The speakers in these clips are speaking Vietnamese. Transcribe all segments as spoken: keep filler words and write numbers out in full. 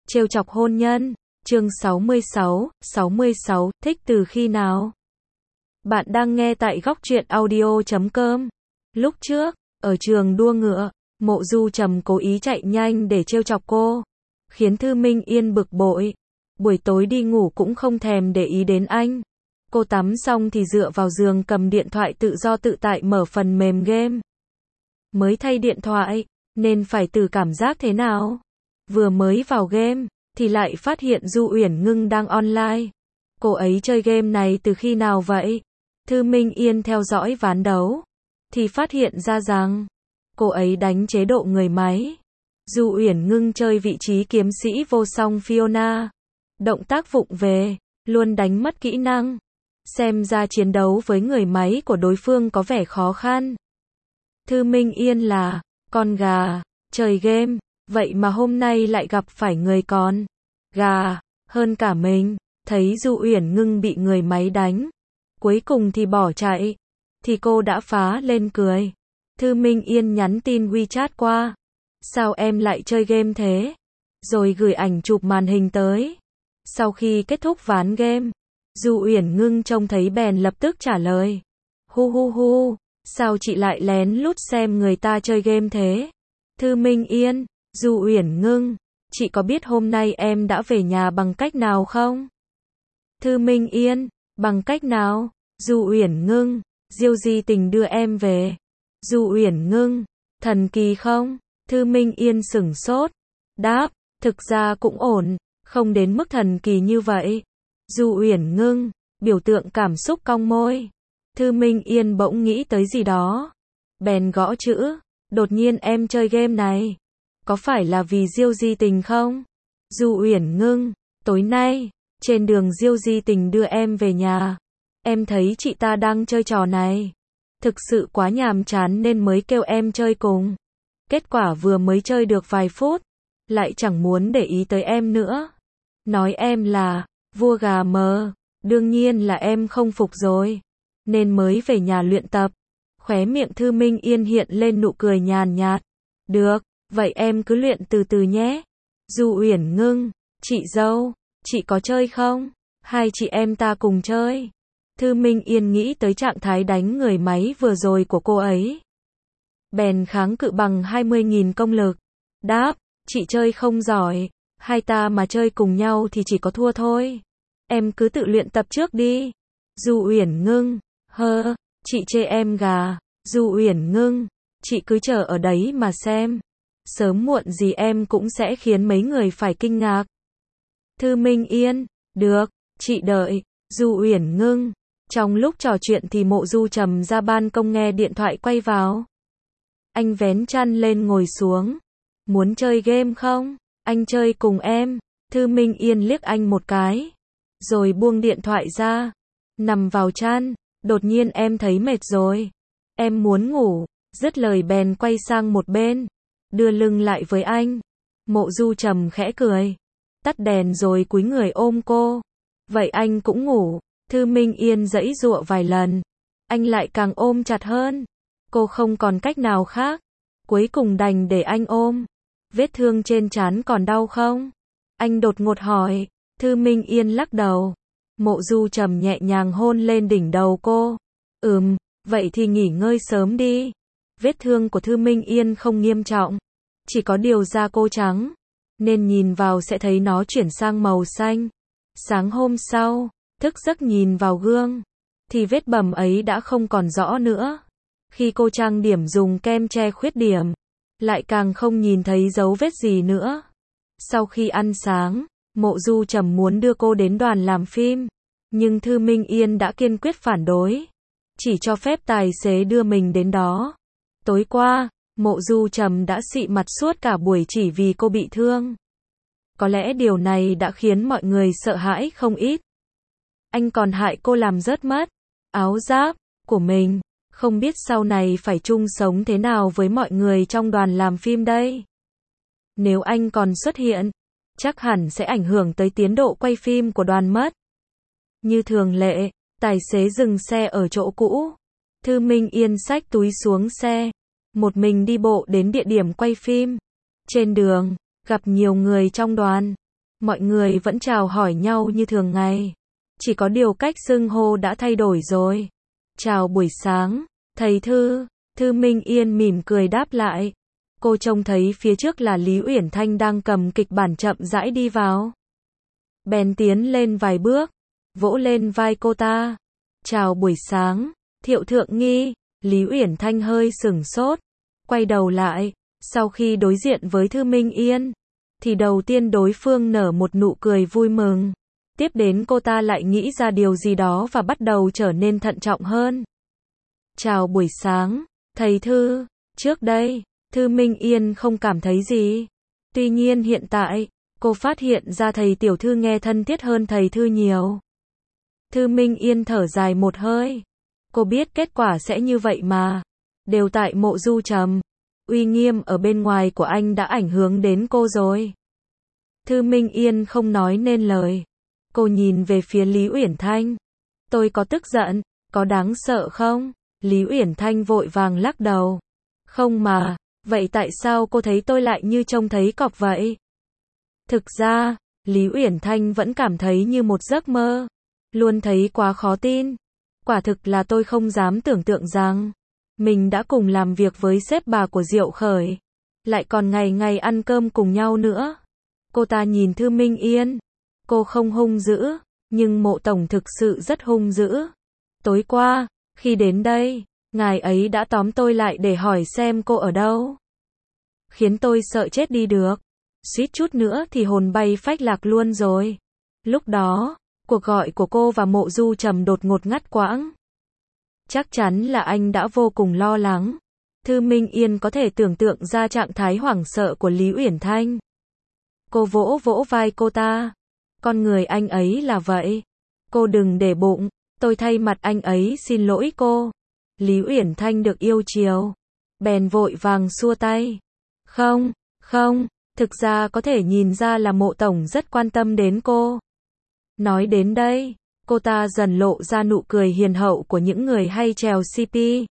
Trêu chọc hôn nhân, chương sáu mươi sáu, sáu mươi sáu, thích từ khi nào? Bạn đang nghe tại góc truyện audio chấm com. Lúc trước, ở trường đua ngựa, Mộ Du Trầm cố ý chạy nhanh để trêu chọc cô, khiến Thư Minh Yên bực bội. Buổi tối đi ngủ cũng không thèm để ý đến anh. Cô tắm xong thì dựa vào giường cầm điện thoại tự do tự tại mở phần mềm game. Mới thay điện thoại, nên phải từ cảm giác thế nào? Vừa mới vào game, thì lại phát hiện Du Uyển Ngưng đang online. Cô ấy chơi game này từ khi nào vậy? Thư Minh Yên theo dõi ván đấu, thì phát hiện ra rằng, cô ấy đánh chế độ người máy. Du Uyển Ngưng chơi vị trí kiếm sĩ vô song Fiona. Động tác vụng về, luôn đánh mất kỹ năng. Xem ra chiến đấu với người máy của đối phương có vẻ khó khăn. Thư Minh Yên là con gà, chơi game, vậy mà hôm nay lại gặp phải người con gà hơn cả mình. Thấy Du Uyển Ngưng bị người máy đánh, cuối cùng thì bỏ chạy, thì cô đã phá lên cười. Thư Minh Yên nhắn tin WeChat qua, sao em lại chơi game thế? Rồi gửi ảnh chụp màn hình tới. Sau khi kết thúc ván game, Du Uyển Ngưng trông thấy bèn lập tức trả lời, hu hu hu, sao chị lại lén lút xem người ta chơi game thế? Thư Minh Yên, Du Uyển Ngưng, chị có biết hôm nay em đã về nhà bằng cách nào không? Thư Minh Yên, bằng cách nào? Du Uyển Ngưng, Diêu Di Tình đưa em về. Du Uyển Ngưng, thần kỳ không? Thư Minh Yên sửng sốt, đáp, thực ra cũng ổn, không đến mức thần kỳ như vậy. Du Uyển Ngưng, biểu tượng cảm xúc cong môi. Thư Minh Yên bỗng nghĩ tới gì đó, bèn gõ chữ, đột nhiên em chơi game này, có phải là vì Diêu Di Tình không? Du Uyển Ngưng, tối nay, trên đường Diêu Di Tình đưa em về nhà, em thấy chị ta đang chơi trò này, thực sự quá nhàm chán nên mới kêu em chơi cùng. Kết quả vừa mới chơi được vài phút, lại chẳng muốn để ý tới em nữa. Nói em là vua gà mờ, đương nhiên là em không phục rồi, nên mới về nhà luyện tập. Khóe miệng Thư Minh Yên hiện lên nụ cười nhàn nhạt. Được, vậy em cứ luyện từ từ nhé. Du Uyển Ngưng, chị dâu, chị có chơi không? Hai chị em ta cùng chơi. Thư Minh Yên nghĩ tới trạng thái đánh người máy vừa rồi của cô ấy, bèn kháng cự bằng hai mươi nghìn công lực. Đáp, chị chơi không giỏi, hai ta mà chơi cùng nhau thì chỉ có thua thôi. Em cứ tự luyện tập trước đi. Du Uyển Ngưng, hơ, chị chê em gà. Du Uyển Ngưng, chị cứ chờ ở đấy mà xem. Sớm muộn gì em cũng sẽ khiến mấy người phải kinh ngạc. Thư Minh Yên, được, chị đợi. Du Uyển Ngưng, trong lúc trò chuyện thì Mộ Du Trầm ra ban công nghe điện thoại quay vào. Anh vén chăn lên ngồi xuống. Muốn chơi game không? Anh chơi cùng em. Thư Minh Yên liếc anh một cái, rồi buông điện thoại ra, nằm vào chăn. Đột nhiên em thấy mệt rồi, em muốn ngủ. Dứt lời bèn quay sang một bên, đưa lưng lại với anh. Mộ Du Trầm khẽ cười, tắt đèn rồi cúi người ôm cô. Vậy anh cũng ngủ. Thư Minh Yên giãy giụa vài lần, anh lại càng ôm chặt hơn. Cô không còn cách nào khác, cuối cùng đành để anh ôm. Vết thương trên trán còn đau không? Anh đột ngột hỏi. Thư Minh Yên lắc đầu. Mộ Du Trầm nhẹ nhàng hôn lên đỉnh đầu cô. Ừm, vậy thì nghỉ ngơi sớm đi. Vết thương của Thư Minh Yên không nghiêm trọng, chỉ có điều da cô trắng, nên nhìn vào sẽ thấy nó chuyển sang màu xanh. Sáng hôm sau, thức giấc nhìn vào gương, thì vết bầm ấy đã không còn rõ nữa. Khi cô trang điểm dùng kem che khuyết điểm, lại càng không nhìn thấy dấu vết gì nữa. Sau khi ăn sáng, Mộ Du Trầm muốn đưa cô đến đoàn làm phim, nhưng Thư Minh Yên đã kiên quyết phản đối, chỉ cho phép tài xế đưa mình đến đó. Tối qua, Mộ Du Trầm đã xị mặt suốt cả buổi chỉ vì cô bị thương. Có lẽ điều này đã khiến mọi người sợ hãi không ít. Anh còn hại cô làm rớt mất áo giáp của mình, không biết sau này phải chung sống thế nào với mọi người trong đoàn làm phim đây. Nếu anh còn xuất hiện, chắc hẳn sẽ ảnh hưởng tới tiến độ quay phim của đoàn mất. Như thường lệ, tài xế dừng xe ở chỗ cũ. Thư Minh Yên xách túi xuống xe, một mình đi bộ đến địa điểm quay phim. Trên đường, gặp nhiều người trong đoàn. Mọi người vẫn chào hỏi nhau như thường ngày. Chỉ có điều cách xưng hô đã thay đổi rồi. Chào buổi sáng, thầy Thư. Thư Minh Yên mỉm cười đáp lại. Cô trông thấy phía trước là Lý Uyển Thanh đang cầm kịch bản chậm rãi đi vào. Bèn tiến lên vài bước, vỗ lên vai cô ta. Chào buổi sáng, Thiệu Thượng Nghi. Lý Uyển Thanh hơi sửng sốt, quay đầu lại, sau khi đối diện với Thư Minh Yên, thì đầu tiên đối phương nở một nụ cười vui mừng. Tiếp đến cô ta lại nghĩ ra điều gì đó và bắt đầu trở nên thận trọng hơn. Chào buổi sáng, thầy Thư. Trước đây, Thư Minh Yên không cảm thấy gì. Tuy nhiên hiện tại, cô phát hiện ra thầy tiểu thư nghe thân thiết hơn thầy Thư nhiều. Thư Minh Yên thở dài một hơi. Cô biết kết quả sẽ như vậy mà. Đều tại Mộ Du Trầm. Uy nghiêm ở bên ngoài của anh đã ảnh hưởng đến cô rồi. Thư Minh Yên không nói nên lời. Cô nhìn về phía Lý Uyển Thanh. Tôi có tức giận, có đáng sợ không? Lý Uyển Thanh vội vàng lắc đầu. Không mà, vậy tại sao cô thấy tôi lại như trông thấy cọp vậy? Thực ra, Lý Uyển Thanh vẫn cảm thấy như một giấc mơ. Luôn thấy quá khó tin. Quả thực là tôi không dám tưởng tượng rằng mình đã cùng làm việc với sếp bà của Diệu Khởi, lại còn ngày ngày ăn cơm cùng nhau nữa. Cô ta nhìn Thư Minh Yên. Cô không hung dữ, nhưng Mộ tổng thực sự rất hung dữ. Tối qua, khi đến đây, ngài ấy đã tóm tôi lại để hỏi xem cô ở đâu. Khiến tôi sợ chết đi được. Suýt chút nữa thì hồn bay phách lạc luôn rồi. Lúc đó, cuộc gọi của cô và Mộ Du Trầm đột ngột ngắt quãng. Chắc chắn là anh đã vô cùng lo lắng. Thư Minh Yên có thể tưởng tượng ra trạng thái hoảng sợ của Lý Uyển Thanh. Cô vỗ vỗ vai cô ta. Con người anh ấy là vậy. Cô đừng để bụng, tôi thay mặt anh ấy xin lỗi cô. Lý Uyển Thanh được yêu chiều, bèn vội vàng xua tay. Không, không, thực ra có thể nhìn ra là Mộ tổng rất quan tâm đến cô. Nói đến đây, cô ta dần lộ ra nụ cười hiền hậu của những người hay trèo xê pê.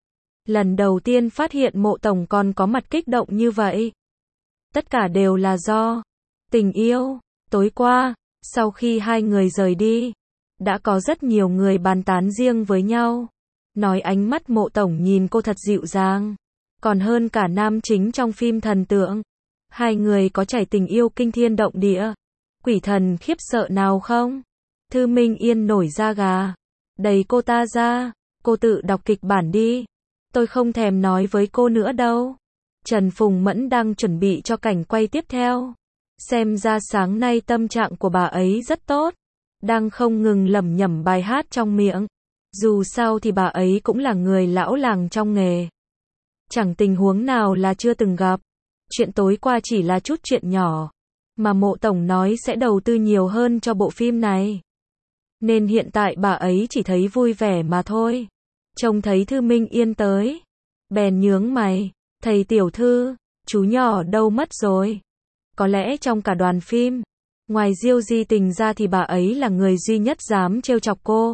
Lần đầu tiên phát hiện Mộ tổng còn có mặt kích động như vậy. Tất cả đều là do tình yêu. Tối qua, sau khi hai người rời đi, đã có rất nhiều người bàn tán riêng với nhau. Nói ánh mắt Mộ tổng nhìn cô thật dịu dàng, còn hơn cả nam chính trong phim thần tượng. Hai người có trải tình yêu kinh thiên động địa, quỷ thần khiếp sợ nào không? Thư Minh Yên nổi da gà, đẩy cô ta ra. Cô tự đọc kịch bản đi. Tôi không thèm nói với cô nữa đâu. Trần Phùng Mẫn đang chuẩn bị cho cảnh quay tiếp theo. Xem ra sáng nay tâm trạng của bà ấy rất tốt. Đang không ngừng lẩm nhẩm bài hát trong miệng. Dù sao thì bà ấy cũng là người lão làng trong nghề. Chẳng tình huống nào là chưa từng gặp. Chuyện tối qua chỉ là chút chuyện nhỏ, mà Mộ tổng nói sẽ đầu tư nhiều hơn cho bộ phim này. Nên hiện tại bà ấy chỉ thấy vui vẻ mà thôi. Trông thấy Thư Minh Yên tới, bèn nhướng mày. Thầy tiểu thư, chú nhỏ đâu mất rồi? Có lẽ trong cả đoàn phim, ngoài Diêu Di Tình ra thì bà ấy là người duy nhất dám trêu chọc cô.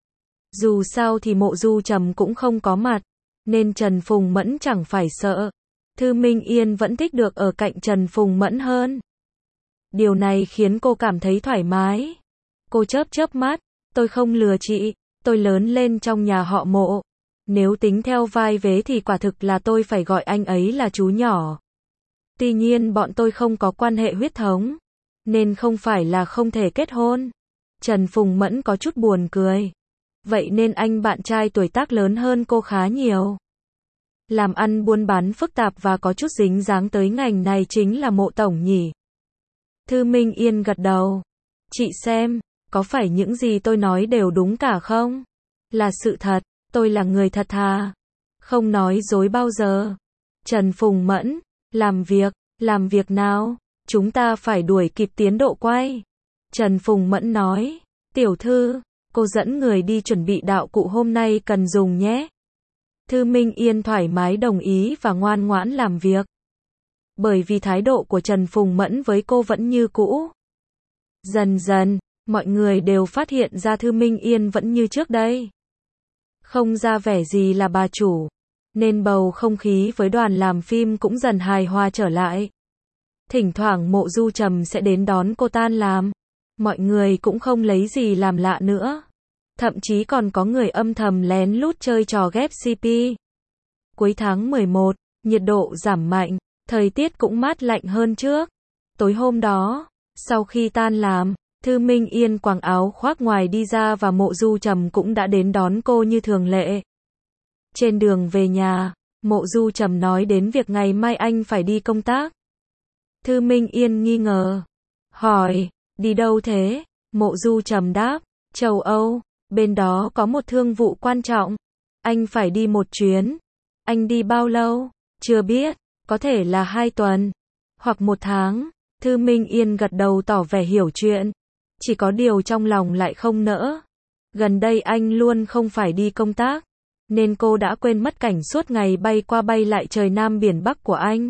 Dù sao thì Mộ Du Trầm cũng không có mặt, nên Trần Phùng Mẫn chẳng phải sợ. Thư Minh Yên vẫn thích được ở cạnh Trần Phùng Mẫn hơn. Điều này khiến cô cảm thấy thoải mái. Cô chớp chớp mắt. Tôi không lừa chị, tôi lớn lên trong nhà họ Mộ. Nếu tính theo vai vế thì quả thực là tôi phải gọi anh ấy là chú nhỏ. Tuy nhiên bọn tôi không có quan hệ huyết thống, nên không phải là không thể kết hôn. Trần Phùng Mẫn có chút buồn cười. Vậy nên anh bạn trai tuổi tác lớn hơn cô khá nhiều. Làm ăn buôn bán phức tạp và có chút dính dáng tới ngành này chính là Mộ tổng nhỉ? Thư Minh Yên gật đầu. Chị xem, có phải những gì tôi nói đều đúng cả không? Là sự thật, tôi là người thật thà, không nói dối bao giờ. Trần Phùng Mẫn, làm việc, làm việc nào? Chúng ta phải đuổi kịp tiến độ quay. Trần Phùng Mẫn nói, tiểu thư, cô dẫn người đi chuẩn bị đạo cụ hôm nay cần dùng nhé. Thư Minh Yên thoải mái đồng ý và ngoan ngoãn làm việc. Bởi vì thái độ của Trần Phùng Mẫn với cô vẫn như cũ. Dần dần, mọi người đều phát hiện ra Thư Minh Yên vẫn như trước đây. Không ra vẻ gì là bà chủ, nên bầu không khí với đoàn làm phim cũng dần hài hòa trở lại. Thỉnh thoảng Mộ Du Trầm sẽ đến đón cô tan làm. Mọi người cũng không lấy gì làm lạ nữa. Thậm chí còn có người âm thầm lén lút chơi trò ghép xê pê. Cuối tháng mười một, nhiệt độ giảm mạnh, thời tiết cũng mát lạnh hơn trước. Tối hôm đó, sau khi tan làm, Thư Minh Yên quàng áo khoác ngoài đi ra và Mộ Du Trầm cũng đã đến đón cô như thường lệ. Trên đường về nhà, Mộ Du Trầm nói đến việc ngày mai anh phải đi công tác. Thư Minh Yên nghi ngờ, hỏi, đi đâu thế? Mộ Du Trầm đáp, châu Âu, bên đó có một thương vụ quan trọng. Anh phải đi một chuyến. Anh đi bao lâu? Chưa biết, có thể là hai tuần, hoặc một tháng. Thư Minh Yên gật đầu tỏ vẻ hiểu chuyện. Chỉ có điều trong lòng lại không nỡ. Gần đây anh luôn không phải đi công tác, nên cô đã quên mất cảnh suốt ngày bay qua bay lại trời Nam biển Bắc của anh.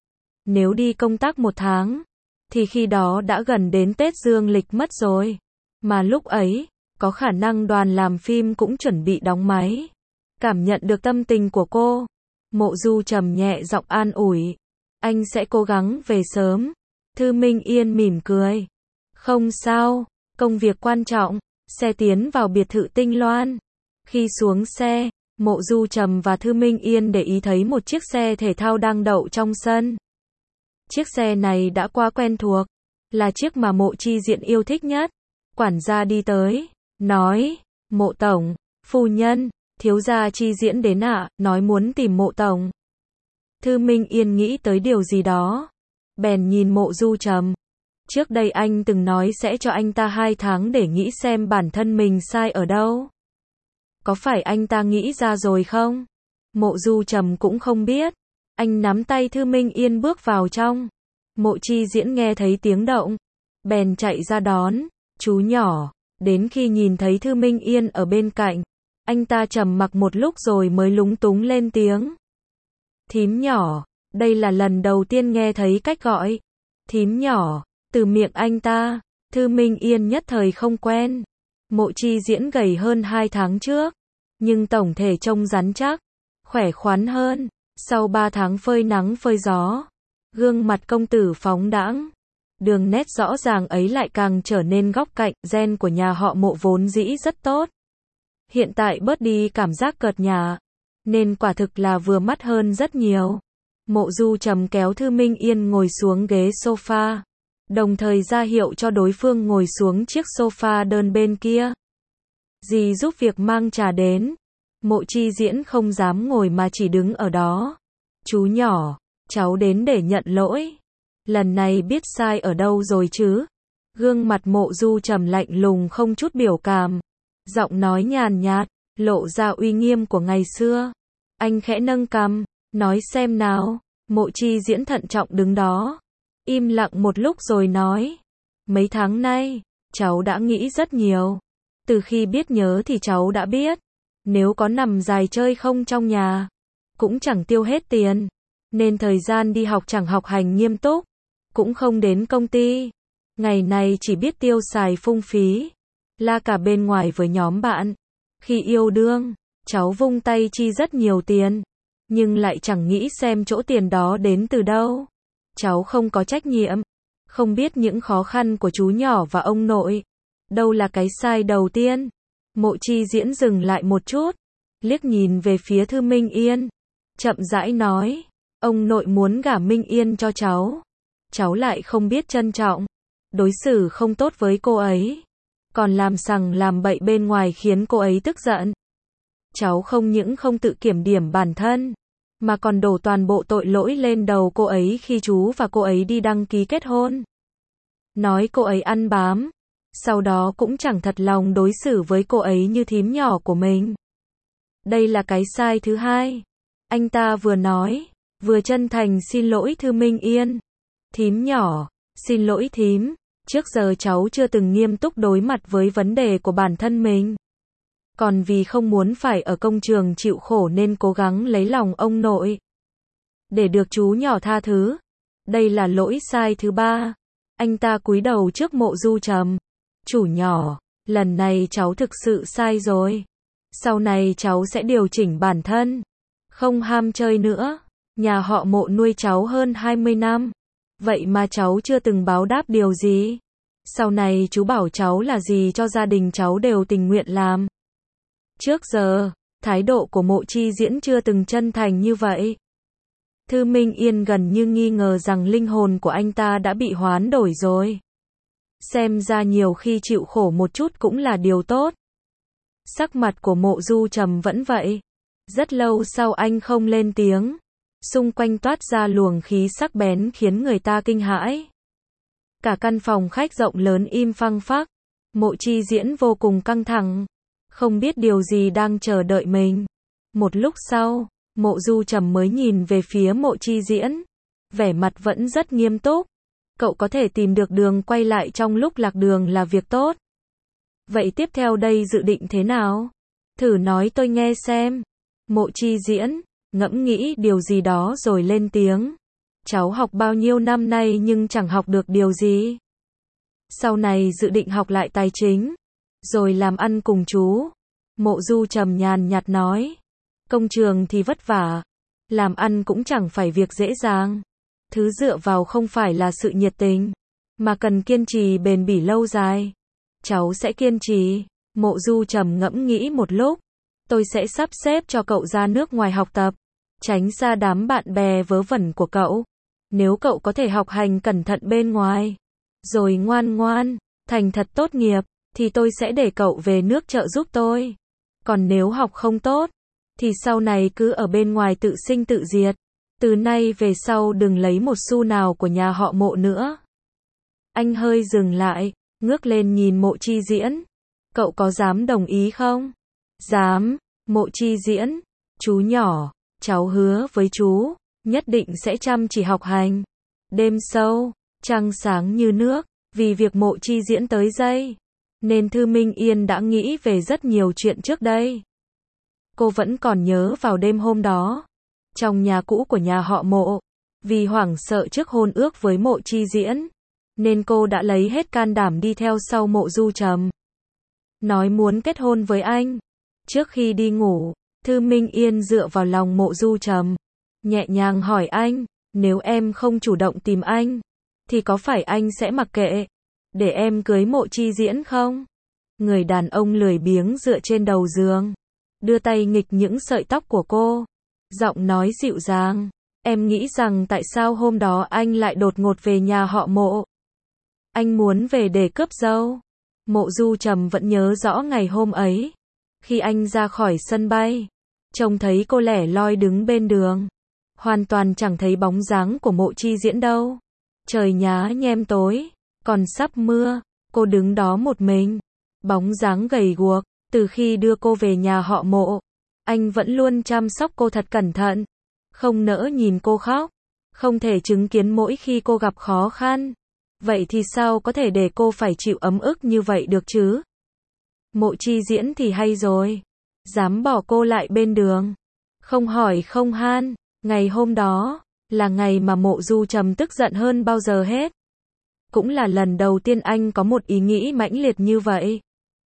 Nếu đi công tác một tháng, thì khi đó đã gần đến Tết Dương lịch mất rồi. Mà lúc ấy, có khả năng đoàn làm phim cũng chuẩn bị đóng máy. Cảm nhận được tâm tình của cô, Mộ Du Trầm nhẹ giọng an ủi. Anh sẽ cố gắng về sớm. Thư Minh Yên mỉm cười. Không sao, công việc quan trọng. Xe tiến vào biệt thự Tinh Loan. Khi xuống xe, Mộ Du Trầm và Thư Minh Yên để ý thấy một chiếc xe thể thao đang đậu trong sân. Chiếc xe này đã quá quen thuộc, là chiếc mà Mộ Chi Diễn yêu thích nhất. Quản gia đi tới, nói, Mộ Tổng, phu nhân, thiếu gia Chi Diễn đến ạ, à, nói muốn tìm Mộ Tổng. Thư Minh Yên nghĩ tới điều gì đó, bèn nhìn Mộ Du Trầm. Trước đây anh từng nói sẽ cho anh ta hai tháng để nghĩ xem bản thân mình sai ở đâu. Có phải anh ta nghĩ ra rồi không? Mộ Du Trầm cũng không biết. Anh nắm tay Thư Minh Yên bước vào trong. Mộ Chi Diễn nghe thấy tiếng động, bèn chạy ra đón, chú nhỏ. Đến khi nhìn thấy Thư Minh Yên ở bên cạnh, anh ta trầm mặc một lúc rồi mới lúng túng lên tiếng. Thím nhỏ, đây là lần đầu tiên nghe thấy cách gọi. Thím nhỏ, từ miệng anh ta, Thư Minh Yên nhất thời không quen. Mộ Chi Diễn gầy hơn hai tháng trước, nhưng tổng thể trông rắn chắc, khỏe khoắn hơn. Sau ba tháng phơi nắng phơi gió, gương mặt công tử phóng đãng, đường nét rõ ràng ấy lại càng trở nên góc cạnh. Gen của nhà họ Mộ vốn dĩ rất tốt, hiện tại bớt đi cảm giác cợt nhả, nên quả thực là vừa mắt hơn rất nhiều. Mộ Du Trầm kéo Thư Minh Yên ngồi xuống ghế sofa, đồng thời ra hiệu cho đối phương ngồi xuống chiếc sofa đơn bên kia. Dì giúp việc mang trà đến. Mộ Chi Diễn không dám ngồi mà chỉ đứng ở đó. Chú nhỏ, cháu đến để nhận lỗi. Lần này biết sai ở đâu rồi chứ? Gương mặt Mộ Du Trầm lạnh lùng không chút biểu cảm. Giọng nói nhàn nhạt, lộ ra uy nghiêm của ngày xưa. Anh khẽ nâng cằm, nói xem nào. Mộ Chi Diễn thận trọng đứng đó, im lặng một lúc rồi nói. Mấy tháng nay, cháu đã nghĩ rất nhiều. Từ khi biết nhớ thì cháu đã biết. Nếu có nằm dài chơi không trong nhà, cũng chẳng tiêu hết tiền. Nên thời gian đi học chẳng học hành nghiêm túc, cũng không đến công ty. Ngày này chỉ biết tiêu xài phung phí, la cả bên ngoài với nhóm bạn. Khi yêu đương, cháu vung tay chi rất nhiều tiền, nhưng lại chẳng nghĩ xem chỗ tiền đó đến từ đâu. Cháu không có trách nhiệm, không biết những khó khăn của chú nhỏ và ông nội. Đâu là cái sai đầu tiên? Mộ Chi Diễn dừng lại một chút, liếc nhìn về phía Thư Minh Yên, chậm rãi nói, ông nội muốn gả Minh Yên cho cháu. Cháu lại không biết trân trọng, đối xử không tốt với cô ấy, còn làm sằng làm bậy bên ngoài khiến cô ấy tức giận. Cháu không những không tự kiểm điểm bản thân, mà còn đổ toàn bộ tội lỗi lên đầu cô ấy khi chú và cô ấy đi đăng ký kết hôn. Nói cô ấy ăn bám, sau đó cũng chẳng thật lòng đối xử với cô ấy như thím nhỏ của mình. Đây là cái sai thứ hai. Anh ta vừa nói, vừa chân thành xin lỗi Thư Minh Yên. Thím nhỏ, xin lỗi thím, trước giờ cháu chưa từng nghiêm túc đối mặt với vấn đề của bản thân mình. Còn vì không muốn phải ở công trường chịu khổ nên cố gắng lấy lòng ông nội, để được chú nhỏ tha thứ. Đây là lỗi sai thứ ba. Anh ta cúi đầu trước Mộ Du Trầm. Chủ nhỏ, lần này cháu thực sự sai rồi. Sau này cháu sẽ điều chỉnh bản thân, không ham chơi nữa. Nhà họ Mộ nuôi cháu hơn hai mươi năm, Vậy mà cháu chưa từng báo đáp điều gì. Sau này chú bảo cháu là gì cho gia đình cháu đều tình nguyện làm. Trước giờ, thái độ của Mộ Chi Diễn chưa từng chân thành như vậy. Thư Minh Yên gần như nghi ngờ rằng linh hồn của anh ta đã bị hoán đổi rồi. Xem ra nhiều khi chịu khổ một chút cũng là điều tốt. Sắc mặt của Mộ Du Trầm vẫn vậy. Rất lâu sau anh không lên tiếng. Xung quanh toát ra luồng khí sắc bén khiến người ta kinh hãi. Cả căn phòng khách rộng lớn im phăng phắc. Mộ Chi Diễn vô cùng căng thẳng. Không biết điều gì đang chờ đợi mình. Một lúc sau, Mộ Du Trầm mới nhìn về phía Mộ Chi Diễn. Vẻ mặt vẫn rất nghiêm túc. Cậu có thể tìm được đường quay lại trong lúc lạc đường là việc tốt. Vậy tiếp theo đây dự định thế nào? Thử nói tôi nghe xem. Mộ Chi Diễn ngẫm nghĩ điều gì đó rồi lên tiếng. Cháu học bao nhiêu năm nay nhưng chẳng học được điều gì. Sau này dự định học lại tài chính, rồi làm ăn cùng chú. Mộ Du Trầm nhàn nhạt nói. Công trường thì vất vả, làm ăn cũng chẳng phải việc dễ dàng. Thứ dựa vào không phải là sự nhiệt tình, mà cần kiên trì bền bỉ lâu dài. Cháu sẽ kiên trì. Mộ Du Trầm ngẫm nghĩ một lúc. Tôi sẽ sắp xếp cho cậu ra nước ngoài học tập, tránh xa đám bạn bè vớ vẩn của cậu. Nếu cậu có thể học hành cẩn thận bên ngoài, rồi ngoan ngoan, thành thật tốt nghiệp, thì tôi sẽ để cậu về nước trợ giúp tôi. Còn nếu học không tốt, thì sau này cứ ở bên ngoài tự sinh tự diệt. Từ nay về sau đừng lấy một xu nào của nhà họ Mộ nữa. Anh hơi dừng lại, ngước lên nhìn Mộ Chi Diễn. Cậu có dám đồng ý không? Dám. Mộ Chi Diễn. Chú nhỏ, cháu hứa với chú, nhất định sẽ chăm chỉ học hành. Đêm sâu, trăng sáng như nước, vì việc Mộ Chi Diễn tới đây, nên Thư Minh Yên đã nghĩ về rất nhiều chuyện trước đây. Cô vẫn còn nhớ vào đêm hôm đó, trong nhà cũ của nhà họ Mộ, vì hoảng sợ trước hôn ước với Mộ Chi Diễn, nên cô đã lấy hết can đảm đi theo sau Mộ Du Trầm. Nói muốn kết hôn với anh. Trước khi đi ngủ, Thư Minh Yên dựa vào lòng Mộ Du Trầm, nhẹ nhàng hỏi anh, nếu em không chủ động tìm anh, thì có phải anh sẽ mặc kệ, để em cưới Mộ Chi Diễn không? Người đàn ông lười biếng dựa trên đầu giường, đưa tay nghịch những sợi tóc của cô, giọng nói dịu dàng, em nghĩ rằng tại sao hôm đó anh lại đột ngột về nhà họ Mộ? Anh muốn về để cướp dâu. Mộ Du Trầm vẫn nhớ rõ ngày hôm ấy, khi anh ra khỏi sân bay, trông thấy cô lẻ loi đứng bên đường, hoàn toàn chẳng thấy bóng dáng của Mộ Chi Diễn đâu. Trời nhá nhem tối, còn sắp mưa, cô đứng đó một mình, bóng dáng gầy guộc. Từ khi đưa cô về nhà họ Mộ, anh vẫn luôn chăm sóc cô thật cẩn thận, không nỡ nhìn cô khóc, không thể chứng kiến mỗi khi cô gặp khó khăn. Vậy thì sao có thể để cô phải chịu ấm ức như vậy được chứ? Mộ Chi Diễn thì hay rồi, dám bỏ cô lại bên đường, không hỏi không han. Ngày hôm đó là ngày mà Mộ Du Trầm tức giận hơn bao giờ hết. Cũng là lần đầu tiên anh có một ý nghĩ mãnh liệt như vậy.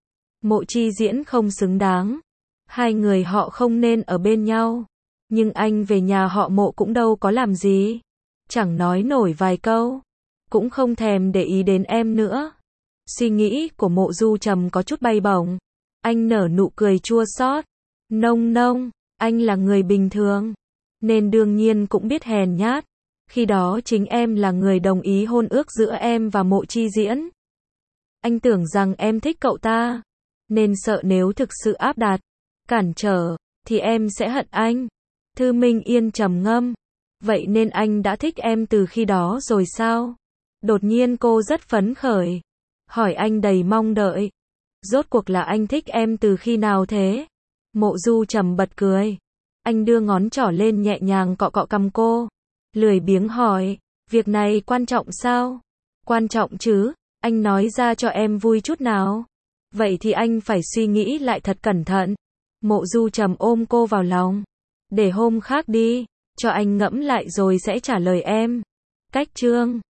Mộ Chi Diễn không xứng đáng, hai người họ không nên ở bên nhau. Nhưng anh về nhà họ Mộ cũng đâu có làm gì, chẳng nói nổi vài câu, cũng không thèm để ý đến em nữa. Suy nghĩ của Mộ Du Trầm có chút bay bổng. Anh nở nụ cười chua xót. Nông nông, anh là người bình thường, nên đương nhiên cũng biết hèn nhát. Khi đó chính em là người đồng ý hôn ước giữa em và Mộ Chi Diễn. Anh tưởng rằng em thích cậu ta, nên sợ nếu thực sự áp đặt, cản trở, thì em sẽ hận anh. Thư Minh Yên trầm ngâm. Vậy nên anh đã thích em từ khi đó rồi sao? Đột nhiên cô rất phấn khởi, hỏi anh đầy mong đợi. Rốt cuộc là anh thích em từ khi nào thế? Mộ Du Trầm bật cười. Anh đưa ngón trỏ lên nhẹ nhàng cọ cọ cằm cô, lười biếng hỏi, việc này quan trọng sao? Quan trọng chứ, anh nói ra cho em vui chút nào. Vậy thì anh phải suy nghĩ lại thật cẩn thận. Mộ Du Trầm ôm cô vào lòng. Để hôm khác đi, cho anh ngẫm lại rồi sẽ trả lời em. Cách chương